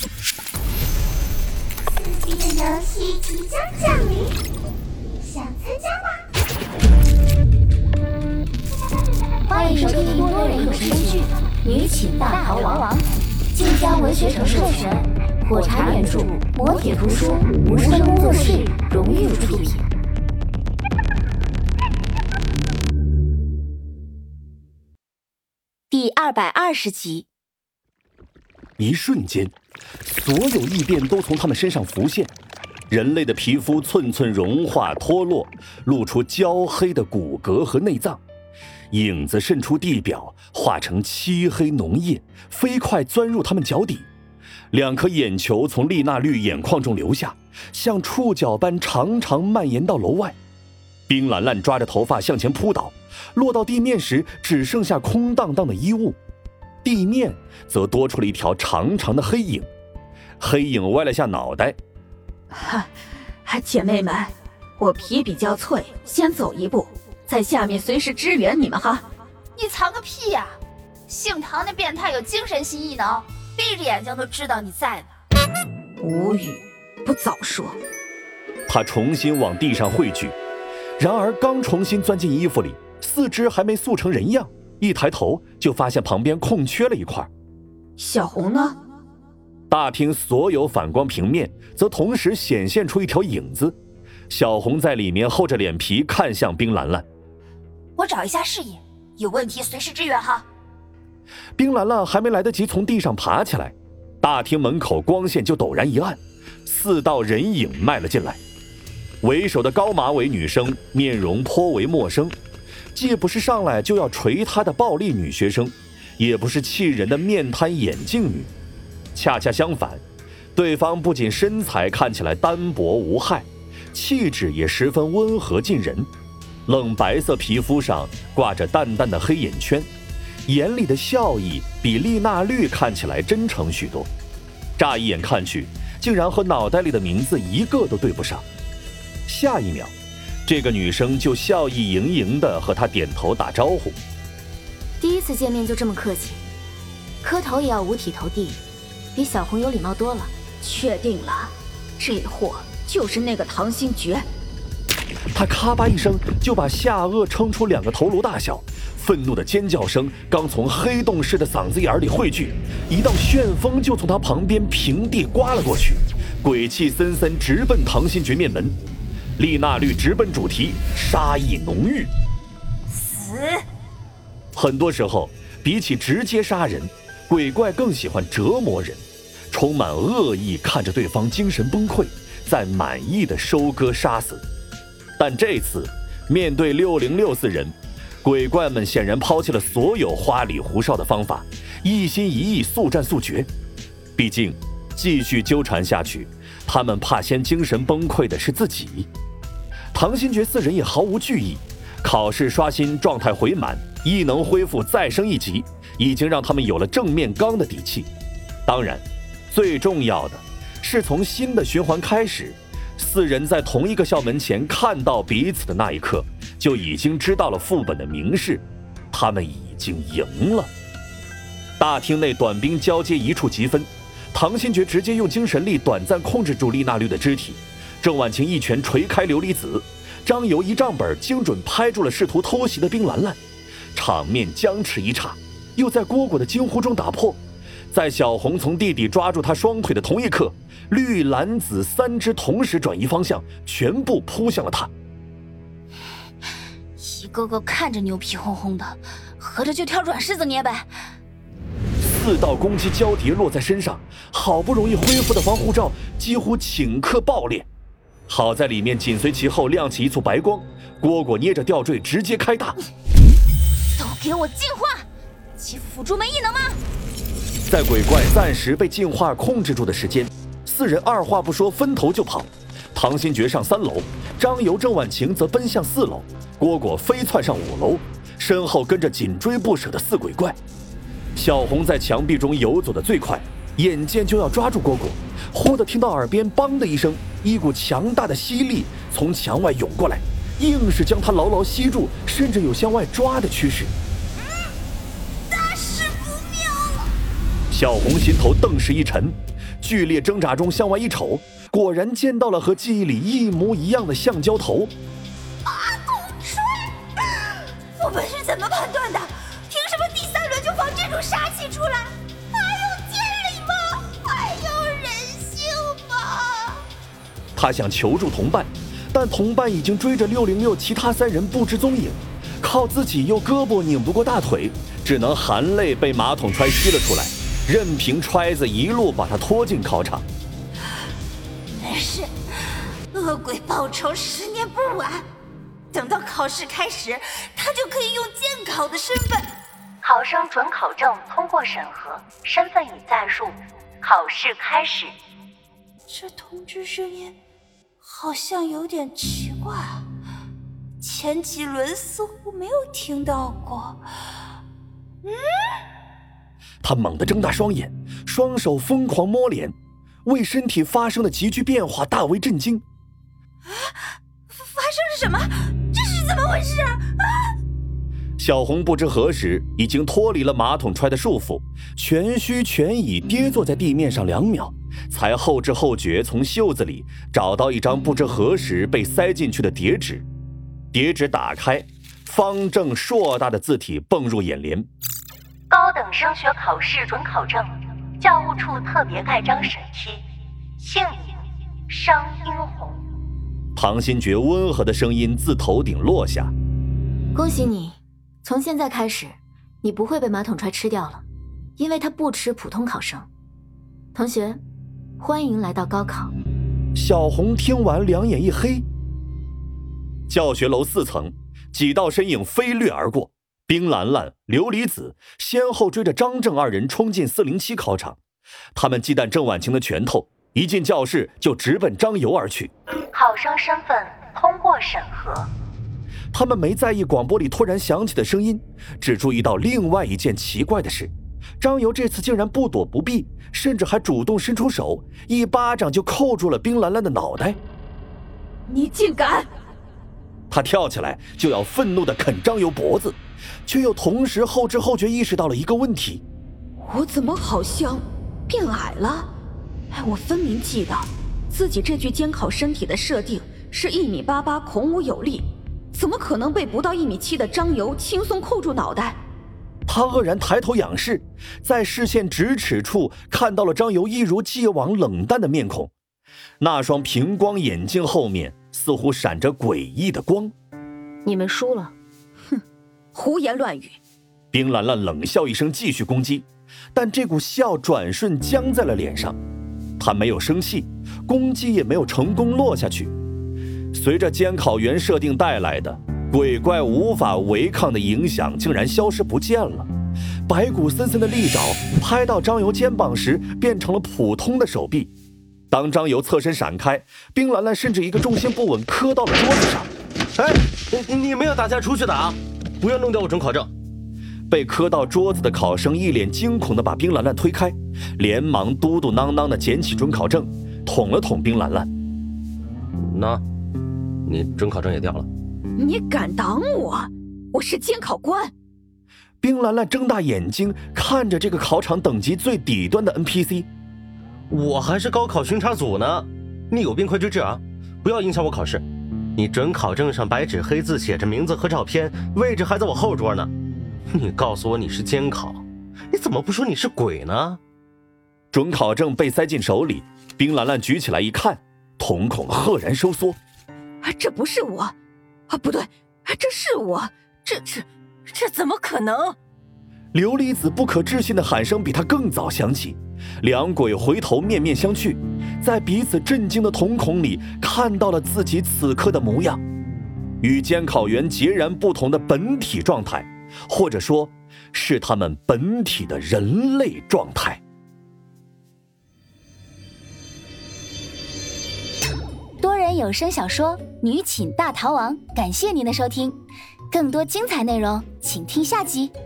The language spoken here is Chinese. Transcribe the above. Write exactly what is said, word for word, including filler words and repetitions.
刺激的游戏即将降临，想参加吗？ 欢迎收听多人有声剧《女寝大逃亡》，晋江文学城授权，火柴原著，磨铁图书，无声工作室荣誉出品。第二百二十集。 一瞬间，所有异变都从他们身上浮现，人类的皮肤寸寸融化脱落，露出焦黑的骨骼和内脏，影子渗出地表，化成漆黑浓液，飞快钻入他们脚底。两颗眼球从丽娜绿眼眶中流下，像触角般长长蔓延到楼外。冰兰兰抓着头发向前扑倒，落到地面时只剩下空荡荡的衣物，地面则多出了一条长长的黑影。黑影歪了下脑袋， 哈，姐妹们，我皮比较脆，先走一步，在下面随时支援你们哈。 你藏个屁呀、啊！姓唐的变态有精神系异能，闭着眼睛都知道你在呢。 无语，不早说。 他重新往地上汇聚，然而刚重新钻进衣服里，四肢还没塑成人样，一抬头就发现旁边空缺了一块。 小红呢？ 大厅所有反光平面则同时显现出一条影子，小红在里面厚着脸皮看向冰兰兰。 我找一下视野，有问题随时支援哈。 冰兰兰还没来得及从地上爬起来，大厅门口光线就陡然一暗，四道人影迈了进来。为首的高马尾女生面容颇为陌生，既不是上来就要捶她的暴力女学生，也不是气人的面瘫眼镜女。恰恰相反，对方不仅身材看起来单薄无害，气质也十分温和近人。冷白色皮肤上挂着淡淡的黑眼圈，眼里的笑意比丽娜绿看起来真诚许多。乍一眼看去，竟然和脑袋里的名字一个都对不上。下一秒，这个女生就笑意盈盈地和他点头打招呼。 第一次见面就这么客气，磕头也要五体投地，比小红有礼貌多了。 确定了，这货就是那个唐新觉。 他咔吧一声就把下颚撑出两个头颅大小，愤怒的尖叫声刚从黑洞似的嗓子眼里汇聚，一道旋风就从他旁边平地刮了过去，鬼气森森直奔唐新觉面门。丽娜绿直奔主题，杀意浓郁。 死！ 很多时候，比起直接杀人，鬼怪更喜欢折磨人，充满恶意看着对方精神崩溃，再满意的收割杀死。但这次面对六零六四人，鬼怪们显然抛弃了所有花里胡哨的方法，一心一意速战速决。毕竟继续纠缠下去，他们怕先精神崩溃的是自己。唐新觉四人也毫无惧意，考试刷新状态回满，异能恢复再升一级，已经让他们有了正面刚的底气。当然，最重要的是从新的循环开始，四人在同一个校门前看到彼此的那一刻，就已经知道了副本的明示，他们已经赢了。大厅内短兵交接一触即分，唐新觉直接用精神力短暂控制住丽娜绿的肢体，郑婉晴一拳锤开琉璃子，张游一账本精准拍住了试图偷袭的冰兰兰，场面僵持一刹，又在蝈蝈的惊呼中打破。在小红从地底抓住他双腿的同一刻，绿蓝紫三只同时转移方向，全部扑向了他。 一个个看着牛皮哄哄的，合着就挑软柿子捏呗。 四道攻击交叠落在身上，好不容易恢复的防护罩几乎顷刻爆裂。好在里面紧随其后亮起一簇白光，蝈蝈捏着吊坠直接开大。 都给我进化！欺负辅助没异能吗？ 在鬼怪暂时被进化控制住的时间，四人二话不说分头就跑。唐新觉上三楼，张游郑婉晴则奔向四楼，蝈蝈飞窜上五楼，身后跟着紧追不舍的四鬼怪。小红在墙壁中游走的最快，眼见就要抓住蝈蝈，忽地听到耳边梆的一声，一股强大的吸力从墙外涌过来，硬是将他牢牢吸住，甚至有向外抓的趋势。 大事不妙了！ 小红心头顿时一沉， 剧烈挣扎中向外一瞅，果然见到了和记忆里一模一样的橡胶头。 马桶锤，我们是怎么判断的？凭什么第三轮就放这种杀气出来？还有天理吗？还有人性吗？ 他想求助同伴，但同伴已经追着六零六其他三人不知踪影，靠自己又胳膊拧不过大腿，只能含泪被马桶揣吸了出来，任凭揣子一路把他拖进考场。 没事，恶鬼报仇十年不晚。等到考试开始，他就可以用监考的身份。 考生准考证通过审核，身份已在入，考试开始。 这通知声音好像有点奇怪，前几轮似乎没有听到过。嗯， 他猛地睁大双眼，双手疯狂摸脸，为身体发生的急剧变化大为震惊。 发生了什么？这是怎么回事啊？啊！ 小红不知何时已经脱离了马桶揣的束缚，全虚全已跌坐在地面上两秒，才后知后觉从袖子里找到一张不知何时被塞进去的叠纸。叠纸打开，方正硕大的字体蹦入眼帘： 高等升学考试准考证，教务处特别盖章审批，姓名商英红。 唐新觉温和的声音自头顶落下： 恭喜你，从现在开始，你不会被马桶揣吃掉了，因为它不吃普通考生。同学，欢迎来到高考。 小红听完两眼一黑。教学楼四层，几道身影飞掠而过，冰兰兰、琉璃子先后追着张正二人冲进四零七考场。他们忌惮郑婉晴的拳头，一进教室就直奔张游而去。 考生身份通过审核。 他们没在意广播里突然响起的声音，只注意到另外一件奇怪的事：张游这次竟然不躲不避，甚至还主动伸出手，一巴掌就扣住了冰兰兰的脑袋。 你竟敢！ 他跳起来就要愤怒地啃张游脖子，却又同时后知后觉意识到了一个问题： 我怎么好像变矮了？哎，我分明记得自己这具监考身体的设定是一米八八，孔武有力，怎么可能被不到一米七的张游轻松扣住脑袋？ 他愕然抬头仰视，在视线咫尺处看到了张游一如既往冷淡的面孔，那双平光眼睛后面似乎闪着诡异的光。 你们输了。 哼，胡言乱语。 冰兰兰冷笑一声，继续攻击，但这股笑转瞬僵在了脸上。他没有生气，攻击也没有成功落下去。随着监考员设定带来的鬼怪无法违抗的影响竟然消失不见了，白骨森森的利爪拍到张游肩膀时变成了普通的手臂。当张游侧身闪开，冰兰兰甚至一个重心不稳磕到了桌子上。 哎，你你们要打架出去打，不要弄掉我准考证。 被磕到桌子的考生一脸惊恐地把冰兰兰推开，连忙嘟嘟囔囔地捡起准考证，捅了捅冰兰兰。 那，你准考证也掉了。 你敢挡我？我是监考官。 冰兰兰睁大眼睛看着这个考场等级最底端的 N P C。 我还是高考巡查组呢，你有病快去治啊！不要影响我考试。你准考证上白纸黑字写着名字和照片，位置还在我后桌呢。你告诉我你是监考，你怎么不说你是鬼呢？ 准考证被塞进手里，冰兰兰举起来一看，瞳孔赫然收缩。 啊，这不是我，啊，不对，这是我，这这这怎么可能？ 琉璃子不可置信的喊声比他更早响起，两鬼回头面面相觑，在彼此震惊的瞳孔里看到了自己此刻的模样，与监考员截然不同的本体状态，或者说是他们本体的人类状态。 多人有声小说《女寝大逃亡》，感谢您的收听，更多精彩内容请听下集。